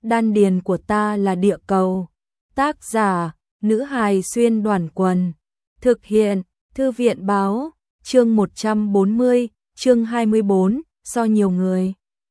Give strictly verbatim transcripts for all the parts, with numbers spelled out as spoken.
đan điền của ta là địa cầu. Tác giả, nữ hài xuyên đoàn quần. Thực hiện, thư viện báo, chương một trăm bốn mươi, chương hai mươi bốn, so nhiều người.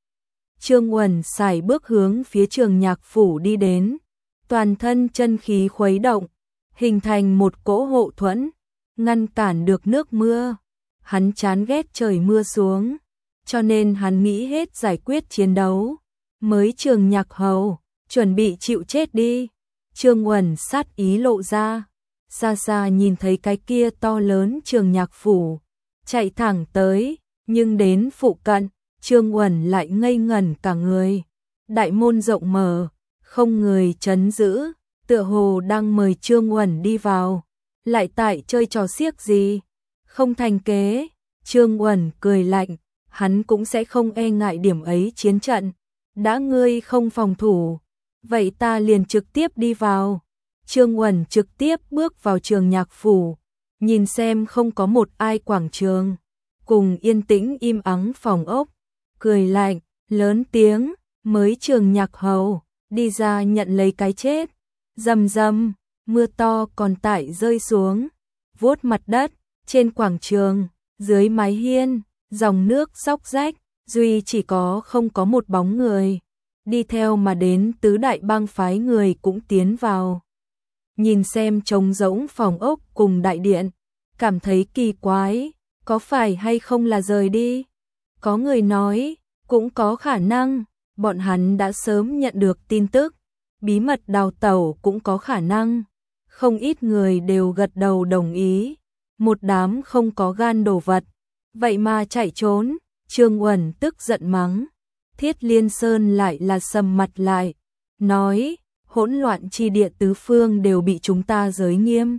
Trương Uẩn sải bước hướng phía Trường Nhạc Phủ đi đến, toàn thân chân khí khuấy động, hình thành một cỗ hộ thuẫn, ngăn cản được nước mưa. Hắn chán ghét trời mưa xuống, cho nên hắn nghĩ hết giải quyết chiến đấu. Mới Trường Nhạc Hầu, chuẩn bị chịu chết đi. Trương Uẩn sát ý lộ ra, xa xa nhìn thấy cái kia to lớn Trường Nhạc Phủ, chạy thẳng tới, nhưng đến phụ cận, Trương Uẩn lại ngây ngẩn cả người. Đại môn rộng mở, không người trấn giữ, tựa hồ đang mời Trương Uẩn đi vào. Lại tại chơi trò xiếc gì? Không thành kế. Trương Uẩn cười lạnh, hắn cũng sẽ không e ngại điểm ấy chiến trận. Đã ngươi không phòng thủ, vậy ta liền trực tiếp đi vào. Trương Uẩn trực tiếp bước vào Trường Nhạc Phủ, nhìn xem không có một ai quảng trường, cùng yên tĩnh im ắng phòng ốc, cười lạnh, lớn tiếng, mới Trường Nhạc Hầu, đi ra nhận lấy cái chết. Rầm rầm, mưa to còn tại rơi xuống, vuốt mặt đất, trên quảng trường, dưới mái hiên, dòng nước róc rách, duy chỉ có không có một bóng người. Đi theo mà đến tứ đại bang phái người cũng tiến vào. Nhìn xem trống rỗng phòng ốc cùng đại điện, cảm thấy kỳ quái, có phải hay không là rời đi? Có người nói, cũng có khả năng, bọn hắn đã sớm nhận được tin tức, bí mật đào tẩu cũng có khả năng. Không ít người đều gật đầu đồng ý, một đám không có gan đồ vật, vậy mà chạy trốn. Trương Uẩn tức giận mắng, Thiết Liên Sơn lại là sầm mặt lại, nói, hỗn loạn chi địa tứ phương đều bị chúng ta giới nghiêm.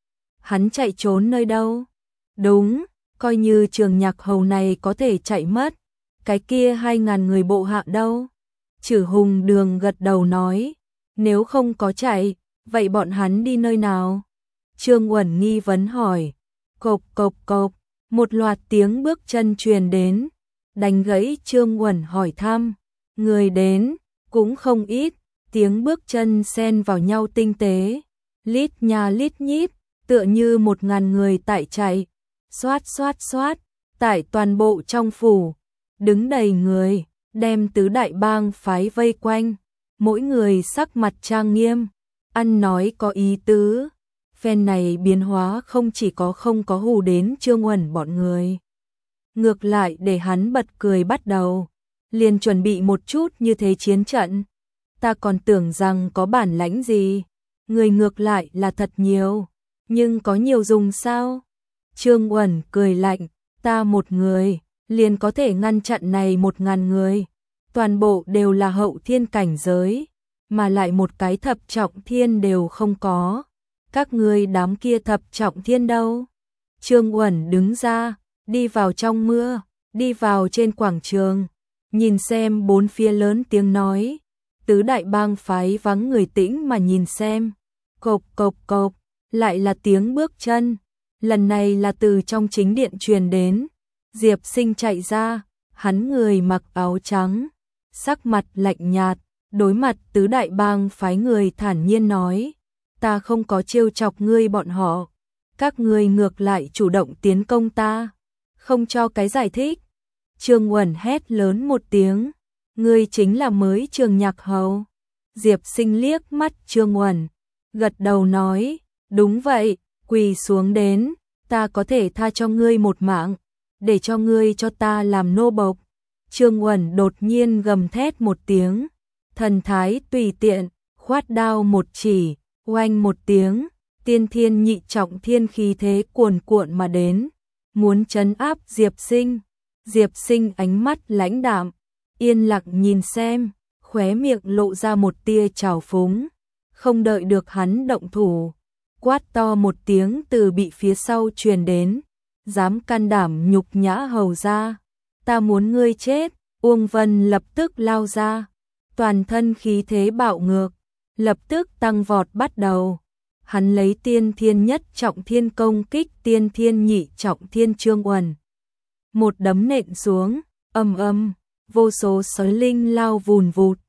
Hắn chạy trốn nơi đâu? Đúng, coi như Trường Nhạc Hầu này có thể chạy mất, cái kia hai ngàn người bộ hạ đâu? Chử Hùng Đường gật đầu nói, nếu không có chạy, vậy bọn hắn đi nơi nào? Trương Uẩn nghi vấn hỏi, cộp cộp cộp, một loạt tiếng bước chân truyền đến, đánh gãy Trương Uẩn hỏi thăm. Người đến, cũng không ít, tiếng bước chân xen vào nhau tinh tế, lít nha lít nhít, tựa như một ngàn người tại chạy, xoát xoát xoát, tại toàn bộ trong phủ, đứng đầy người, đem tứ đại bang phái vây quanh, mỗi người sắc mặt trang nghiêm, ăn nói có ý tứ. Phen này biến hóa không chỉ có không có hù đến Trương Uẩn bọn người, ngược lại để hắn bật cười bắt đầu, liền chuẩn bị một chút như thế chiến trận. Ta còn tưởng rằng có bản lãnh gì, người ngược lại là thật nhiều, nhưng có nhiều dùng sao? Trương Uẩn cười lạnh, ta một người, liền có thể ngăn chặn này một ngàn người, toàn bộ đều là hậu thiên cảnh giới, mà lại một cái thập trọng thiên đều không có. Các ngươi đám kia thập trọng thiên đâu? Trương Uẩn đứng ra, đi vào trong mưa, đi vào trên quảng trường, nhìn xem bốn phía lớn tiếng nói, tứ đại bang phái vắng người tĩnh mà nhìn xem. Cộp cộp cộp, lại là tiếng bước chân, lần này là từ trong chính điện truyền đến. Diệp Sinh chạy ra, hắn người mặc áo trắng, sắc mặt lạnh nhạt, đối mặt tứ đại bang phái người thản nhiên nói, ta không có trêu chọc ngươi bọn họ, các ngươi ngược lại chủ động tiến công ta, không cho cái giải thích. Trương Uẩn hét lớn một tiếng, ngươi chính là mới Trường Nhạc Hầu. Diệp Sinh liếc mắt Trương Uẩn, gật đầu nói, đúng vậy, quỳ xuống đến, ta có thể tha cho ngươi một mạng, để cho ngươi cho ta làm nô bộc. Trương Uẩn đột nhiên gầm thét một tiếng, thần thái tùy tiện, khoát đao một chỉ, oanh một tiếng, tiên thiên nhị trọng thiên khí thế cuồn cuộn mà đến, muốn trấn áp Diệp Sinh. Diệp Sinh ánh mắt lãnh đạm, yên lặng nhìn xem, khóe miệng lộ ra một tia trào phúng, không đợi được hắn động thủ, quát to một tiếng từ bị phía sau truyền đến, dám can đảm nhục nhã hầu ra, ta muốn ngươi chết. Uông Vân lập tức lao ra, toàn thân khí thế bạo ngược, lập tức tăng vọt bắt đầu. Hắn lấy tiên thiên nhất trọng thiên công kích tiên thiên nhị trọng thiên Trương Uẩn. Một đấm nện xuống, âm âm, vô số sói linh lao vùn vụt,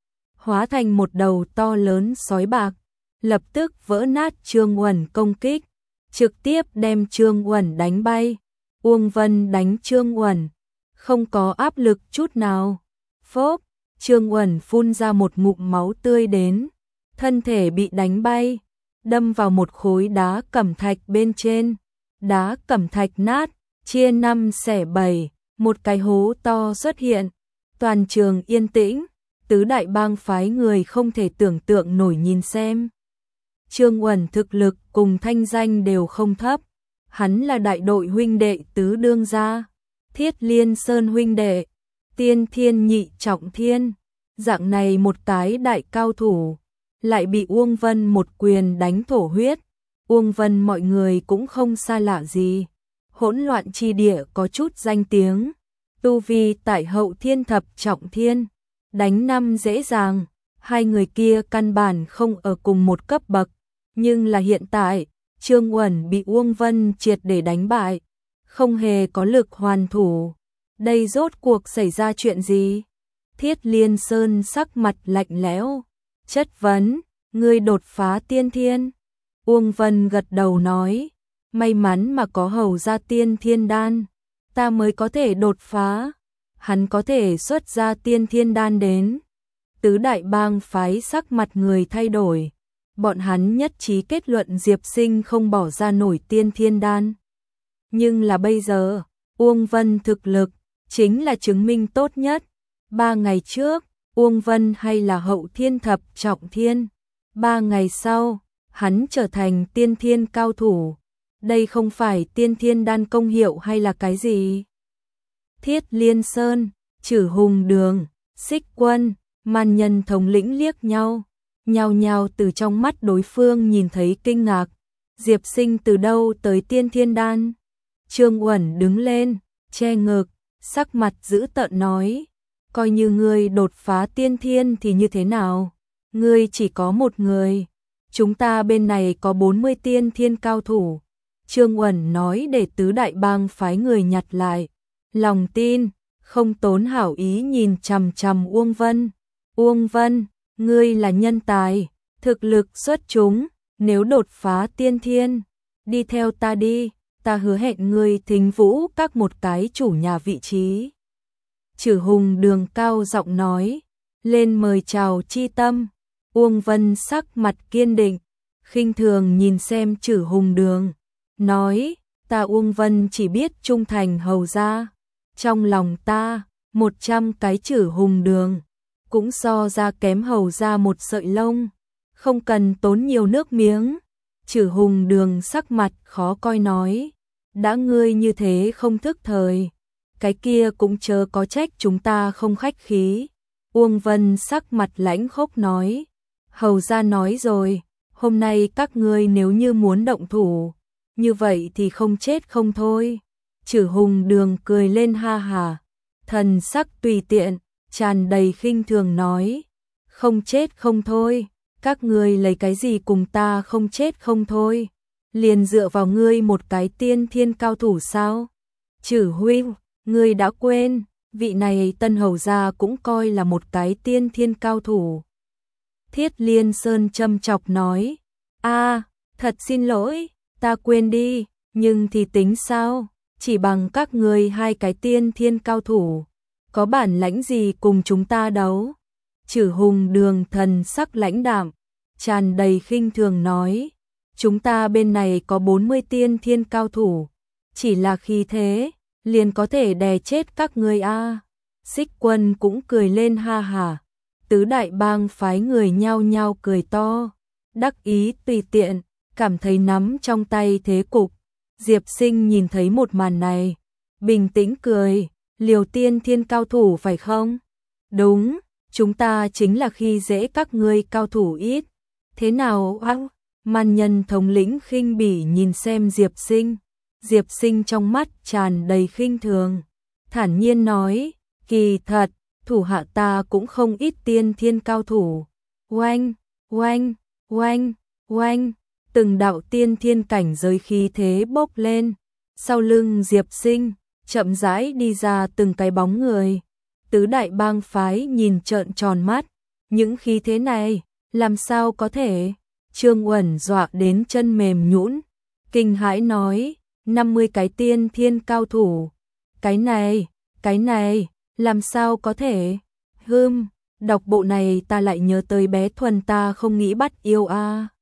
hóa thành một đầu to lớn sói bạc, lập tức vỡ nát Trương Uẩn công kích, trực tiếp đem Trương Uẩn đánh bay. Uông Vân đánh Trương Uẩn, không có áp lực chút nào. Phốp, Trương Uẩn phun ra một ngụm máu tươi đến, thân thể bị đánh bay, đâm vào một khối đá cẩm thạch bên trên. Đá cẩm thạch nát, chia năm xẻ bảy, một cái hố to xuất hiện. Toàn trường yên tĩnh, tứ đại bang phái người không thể tưởng tượng nổi nhìn xem. Trương Uẩn thực lực cùng thanh danh đều không thấp, hắn là đại đội huynh đệ tứ đương gia, Thiết Liên Sơn huynh đệ, Tiên Thiên Nhị Trọng Thiên, dạng này một cái đại cao thủ, lại bị Uông Vân một quyền đánh thổ huyết. Uông Vân mọi người cũng không xa lạ gì, hỗn loạn chi địa có chút danh tiếng, tu vi tại hậu thiên thập trọng thiên, đánh năm dễ dàng, hai người kia căn bản không ở cùng một cấp bậc, nhưng là hiện tại, Trương Uẩn bị Uông Vân triệt để đánh bại, không hề có lực hoàn thủ. Đây rốt cuộc xảy ra chuyện gì? Thiết Liên Sơn sắc mặt lạnh lẽo, chất vấn, ngươi đột phá tiên thiên. Uông Vân gật đầu nói, may mắn mà có hầu ra tiên thiên đan, ta mới có thể đột phá. Hắn có thể xuất ra tiên thiên đan đến. Tứ đại bang phái sắc mặt người thay đổi, bọn hắn nhất trí kết luận Diệp Sinh không bỏ ra nổi tiên thiên đan. Nhưng là bây giờ, Uông Vân thực lực chính là chứng minh tốt nhất. Ba ngày trước, Uông Vân hay là hậu thiên thập trọng thiên, ba ngày sau, hắn trở thành tiên thiên cao thủ. Đây không phải tiên thiên đan công hiệu hay là cái gì? Thiết Liên Sơn, Trử Hùng Đường, Xích Quân, Man Nhân thống lĩnh liếc nhau, nhao nhao từ trong mắt đối phương nhìn thấy kinh ngạc. Diệp Sinh từ đâu tới tiên thiên đan? Trương Uẩn đứng lên, che ngực, sắc mặt dữ tợn nói, coi như ngươi đột phá tiên thiên thì như thế nào? Ngươi chỉ có một người, chúng ta bên này có bốn mươi tiên thiên cao thủ. Trương Uẩn nói để tứ đại bang phái người nhặt lại lòng tin, không tốn hảo ý nhìn chằm chằm Uông Vân. Uông Vân, ngươi là nhân tài, thực lực xuất chúng, nếu đột phá tiên thiên, đi theo ta đi, ta hứa hẹn ngươi thính vũ các một cái chủ nhà vị trí. Trử Hùng Đường cao giọng nói, lên mời chào chi tâm. Uông Vân sắc mặt kiên định, khinh thường nhìn xem Trử Hùng Đường, nói, ta Uông Vân chỉ biết trung thành hầu gia. Trong lòng ta, một trăm cái Trử Hùng Đường, cũng so ra kém hầu gia một sợi lông, không cần tốn nhiều nước miếng. Trử Hùng Đường sắc mặt khó coi nói, đã ngươi như thế không thức thời, cái kia cũng chớ có trách chúng ta không khách khí. Uông Vân sắc mặt lãnh khốc nói, hầu gia nói rồi, hôm nay các ngươi nếu như muốn động thủ, như vậy thì không chết không thôi. Trử Hùng Đường cười lên ha hà, thần sắc tùy tiện, tràn đầy khinh thường nói, không chết không thôi, các ngươi lấy cái gì cùng ta không chết không thôi, liền dựa vào ngươi một cái tiên thiên cao thủ sao? Trử huynh, ngươi đã quên, vị này tân hầu gia cũng coi là một cái tiên thiên cao thủ. Thiết Liên Sơn châm chọc nói, a, thật xin lỗi, ta quên đi, nhưng thì tính sao? Chỉ bằng các ngươi hai cái tiên thiên cao thủ, có bản lãnh gì cùng chúng ta đấu? Trử Hùng Đường thần sắc lãnh đạm, tràn đầy khinh thường nói, chúng ta bên này có bốn mươi tiên thiên cao thủ, chỉ là khi thế, liền có thể đè chết các ngươi a. Xích Quân cũng cười lên ha hả, tứ đại bang phái người nhao nhao cười to, đắc ý tùy tiện, cảm thấy nắm trong tay thế cục. Diệp Sinh nhìn thấy một màn này, bình tĩnh cười, liều tiên thiên cao thủ phải không? Đúng, chúng ta chính là khi dễ các ngươi cao thủ ít. Thế nào ăng? Man Nhân thống lĩnh khinh bỉ nhìn xem Diệp Sinh. Diệp Sinh trong mắt tràn đầy khinh thường, thản nhiên nói, kỳ thật, thủ hạ ta cũng không ít tiên thiên cao thủ. Oanh, oanh, oanh, oanh. Từng đạo tiên thiên cảnh giới khí thế bốc lên, sau lưng Diệp Sinh, chậm rãi đi ra từng cái bóng người. Tứ đại bang phái nhìn trợn tròn mắt, những khí thế này, làm sao có thể? Trương Uẩn dọa đến chân mềm nhũn, kinh hãi nói, năm mươi cái tiên thiên cao thủ. Cái này, cái này, làm sao có thể? Hừm, đọc bộ này ta lại nhớ tới bé Thuần ta không nghĩ bắt yêu a.